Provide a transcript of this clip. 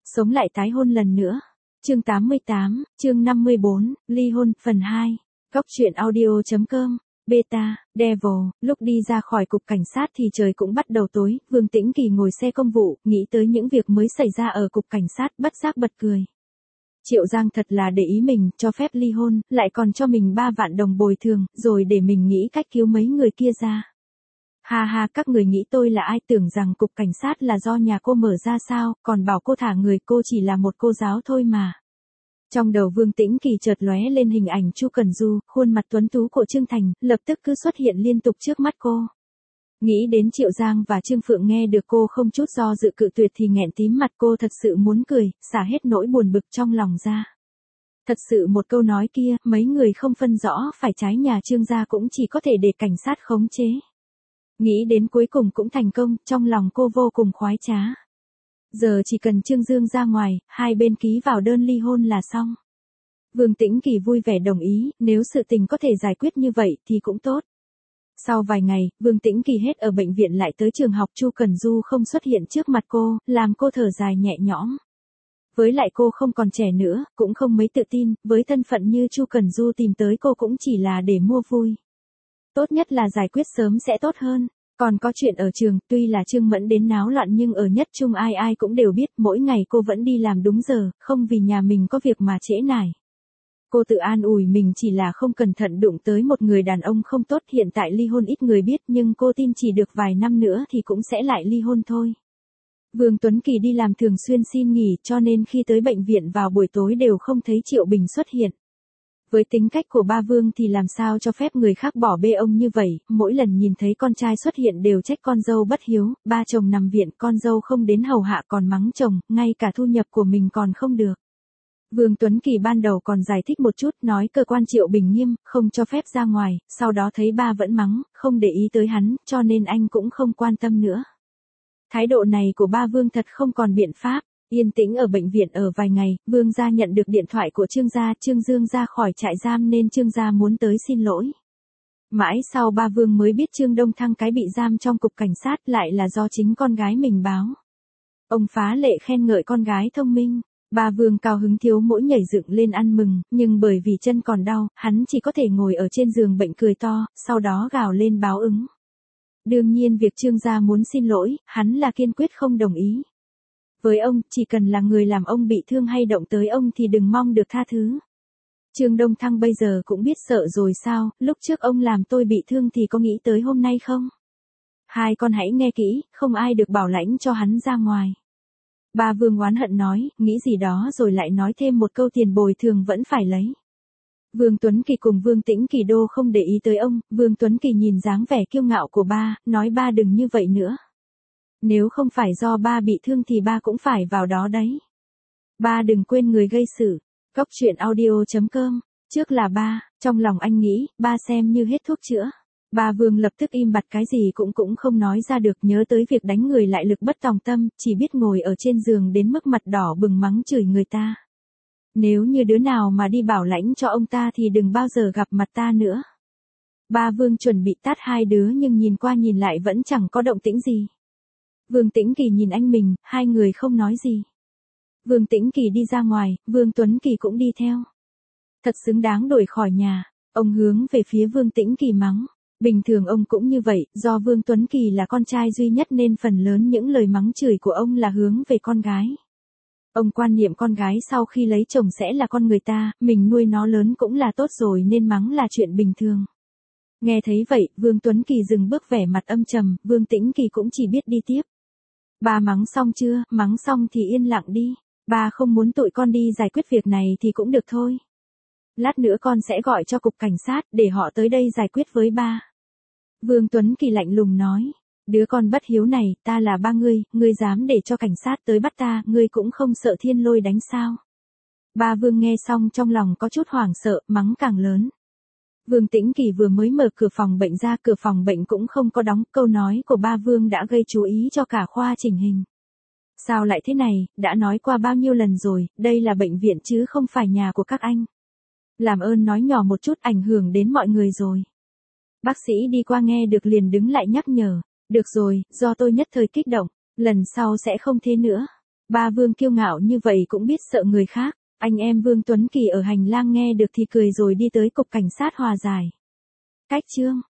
Sống lại tái hôn lần nữa. Chương 88, chương 54, ly hôn, phần 2. Góc truyện audio.com. Beta, Devil, lúc đi ra khỏi cục cảnh sát thì trời cũng bắt đầu tối, Vương Tĩnh Kỳ ngồi xe công vụ, nghĩ tới những việc mới xảy ra ở cục cảnh sát, bất giác bật cười. Triệu Giang thật là để ý mình, cho phép ly hôn, lại còn cho mình 3 vạn đồng bồi thường, rồi để mình nghĩ cách cứu mấy người kia ra. Ha ha, các người nghĩ tôi là ai, tưởng rằng cục cảnh sát là do nhà cô mở ra sao, còn bảo cô thả người, cô chỉ là một cô giáo thôi mà. Trong đầu Vương Tĩnh Kỳ chợt lóe lên hình ảnh Chu Cần Du, khuôn mặt tuấn tú của Trương Thành, lập tức cứ xuất hiện liên tục trước mắt cô. Nghĩ đến Triệu Giang và Trương Phượng nghe được cô không chút do dự cự tuyệt thì nghẹn tím mặt, cô thật sự muốn cười, xả hết nỗi buồn bực trong lòng ra. Thật sự một câu nói kia, mấy người không phân rõ phải trái nhà Trương gia cũng chỉ có thể để cảnh sát khống chế. Nghĩ đến cuối cùng cũng thành công, trong lòng cô vô cùng khoái trá. Giờ chỉ cần Trương Dương ra ngoài, hai bên ký vào đơn ly hôn là xong. Vương Tĩnh Kỳ vui vẻ đồng ý, nếu sự tình có thể giải quyết như vậy thì cũng tốt. Sau vài ngày, Vương Tĩnh Kỳ hết ở bệnh viện lại tới trường học, Chu Cần Du không xuất hiện trước mặt cô, làm cô thở dài nhẹ nhõm. Với lại cô không còn trẻ nữa, cũng không mấy tự tin, với thân phận như Chu Cần Du tìm tới cô cũng chỉ là để mua vui. Tốt nhất là giải quyết sớm sẽ tốt hơn. Còn có chuyện ở trường, tuy là Trương Mẫn đến náo loạn nhưng ở nhất trung ai ai cũng đều biết, mỗi ngày cô vẫn đi làm đúng giờ, không vì nhà mình có việc mà trễ nải. Cô tự an ủi mình chỉ là không cẩn thận đụng tới một người đàn ông không tốt, hiện tại ly hôn ít người biết nhưng cô tin chỉ được vài năm nữa thì cũng sẽ lại ly hôn thôi. Vương Tuấn Kỳ đi làm thường xuyên xin nghỉ cho nên khi tới bệnh viện vào buổi tối đều không thấy Triệu Bình xuất hiện. Với tính cách của ba Vương thì làm sao cho phép người khác bỏ bê ông như vậy, mỗi lần nhìn thấy con trai xuất hiện đều trách con dâu bất hiếu, ba chồng nằm viện con dâu không đến hầu hạ còn mắng chồng, ngay cả thu nhập của mình còn không được. Vương Tuấn Kỳ ban đầu còn giải thích một chút, nói cơ quan Triệu Bình nghiêm, không cho phép ra ngoài, sau đó thấy ba vẫn mắng, không để ý tới hắn, cho nên anh cũng không quan tâm nữa. Thái độ này của ba Vương thật không còn biện pháp. Yên tĩnh ở bệnh viện ở vài ngày, Vương gia nhận được điện thoại của Trương gia, Trương Dương ra khỏi trại giam nên Trương gia muốn tới xin lỗi. Mãi sau ba Vương mới biết Trương Đông Thăng cái bị giam trong cục cảnh sát lại là do chính con gái mình báo. Ông phá lệ khen ngợi con gái thông minh, ba Vương cao hứng thiếu mỗi nhảy dựng lên ăn mừng, nhưng bởi vì chân còn đau, hắn chỉ có thể ngồi ở trên giường bệnh cười to, sau đó gào lên báo ứng. Đương nhiên việc Trương gia muốn xin lỗi, hắn là kiên quyết không đồng ý. Với ông, chỉ cần là người làm ông bị thương hay động tới ông thì đừng mong được tha thứ. Trương Đông Thăng bây giờ cũng biết sợ rồi sao, lúc trước ông làm tôi bị thương thì có nghĩ tới hôm nay không? Hai con hãy nghe kỹ, không ai được bảo lãnh cho hắn ra ngoài. Ba Vương oán hận nói, nghĩ gì đó rồi lại nói thêm một câu tiền bồi thường vẫn phải lấy. Vương Tuấn Kỳ cùng Vương Tĩnh Kỳ đô không để ý tới ông, Vương Tuấn Kỳ nhìn dáng vẻ kiêu ngạo của ba, nói ba đừng như vậy nữa. Nếu không phải do ba bị thương thì ba cũng phải vào đó đấy. Ba đừng quên người gây sự. Góc truyện audio.com. Trước là ba, trong lòng anh nghĩ, ba xem như hết thuốc chữa. Ba Vương lập tức im bặt, cái gì cũng không nói ra được, nhớ tới việc đánh người lại lực bất tòng tâm, chỉ biết ngồi ở trên giường đến mức mặt đỏ bừng mắng chửi người ta. Nếu như đứa nào mà đi bảo lãnh cho ông ta thì đừng bao giờ gặp mặt ta nữa. Ba Vương chuẩn bị tát hai đứa nhưng nhìn qua nhìn lại vẫn chẳng có động tĩnh gì. Vương Tĩnh Kỳ nhìn anh mình, hai người không nói gì. Vương Tĩnh Kỳ đi ra ngoài, Vương Tuấn Kỳ cũng đi theo. Thật xứng đáng đuổi khỏi nhà, ông hướng về phía Vương Tĩnh Kỳ mắng. Bình thường ông cũng như vậy, do Vương Tuấn Kỳ là con trai duy nhất nên phần lớn những lời mắng chửi của ông là hướng về con gái. Ông quan niệm con gái sau khi lấy chồng sẽ là con người ta, mình nuôi nó lớn cũng là tốt rồi nên mắng là chuyện bình thường. Nghe thấy vậy, Vương Tuấn Kỳ dừng bước vẻ mặt âm trầm, Vương Tĩnh Kỳ cũng chỉ biết đi tiếp. Ba mắng xong chưa, mắng xong thì yên lặng đi. Ba không muốn tụi con đi giải quyết việc này thì cũng được thôi. Lát nữa con sẽ gọi cho cục cảnh sát để họ tới đây giải quyết với ba. Vương Tuấn Kỳ lạnh lùng nói. Đứa con bất hiếu này, ta là ba ngươi dám để cho cảnh sát tới bắt ta, ngươi cũng không sợ thiên lôi đánh sao. Ba Vương nghe xong trong lòng có chút hoảng sợ, mắng càng lớn. Vương Tĩnh Kỳ vừa mới mở cửa phòng bệnh ra, cửa phòng bệnh cũng không có đóng, câu nói của ba Vương đã gây chú ý cho cả khoa chỉnh hình. Sao lại thế này, đã nói qua bao nhiêu lần rồi, đây là bệnh viện chứ không phải nhà của các anh. Làm ơn nói nhỏ một chút, ảnh hưởng đến mọi người rồi. Bác sĩ đi qua nghe được liền đứng lại nhắc nhở, được rồi, do tôi nhất thời kích động, lần sau sẽ không thế nữa. Ba Vương kiêu ngạo như vậy cũng biết sợ người khác. Anh em Vương Tuấn Kỳ ở hành lang nghe được thì cười rồi đi tới cục cảnh sát hòa giải. Cách chương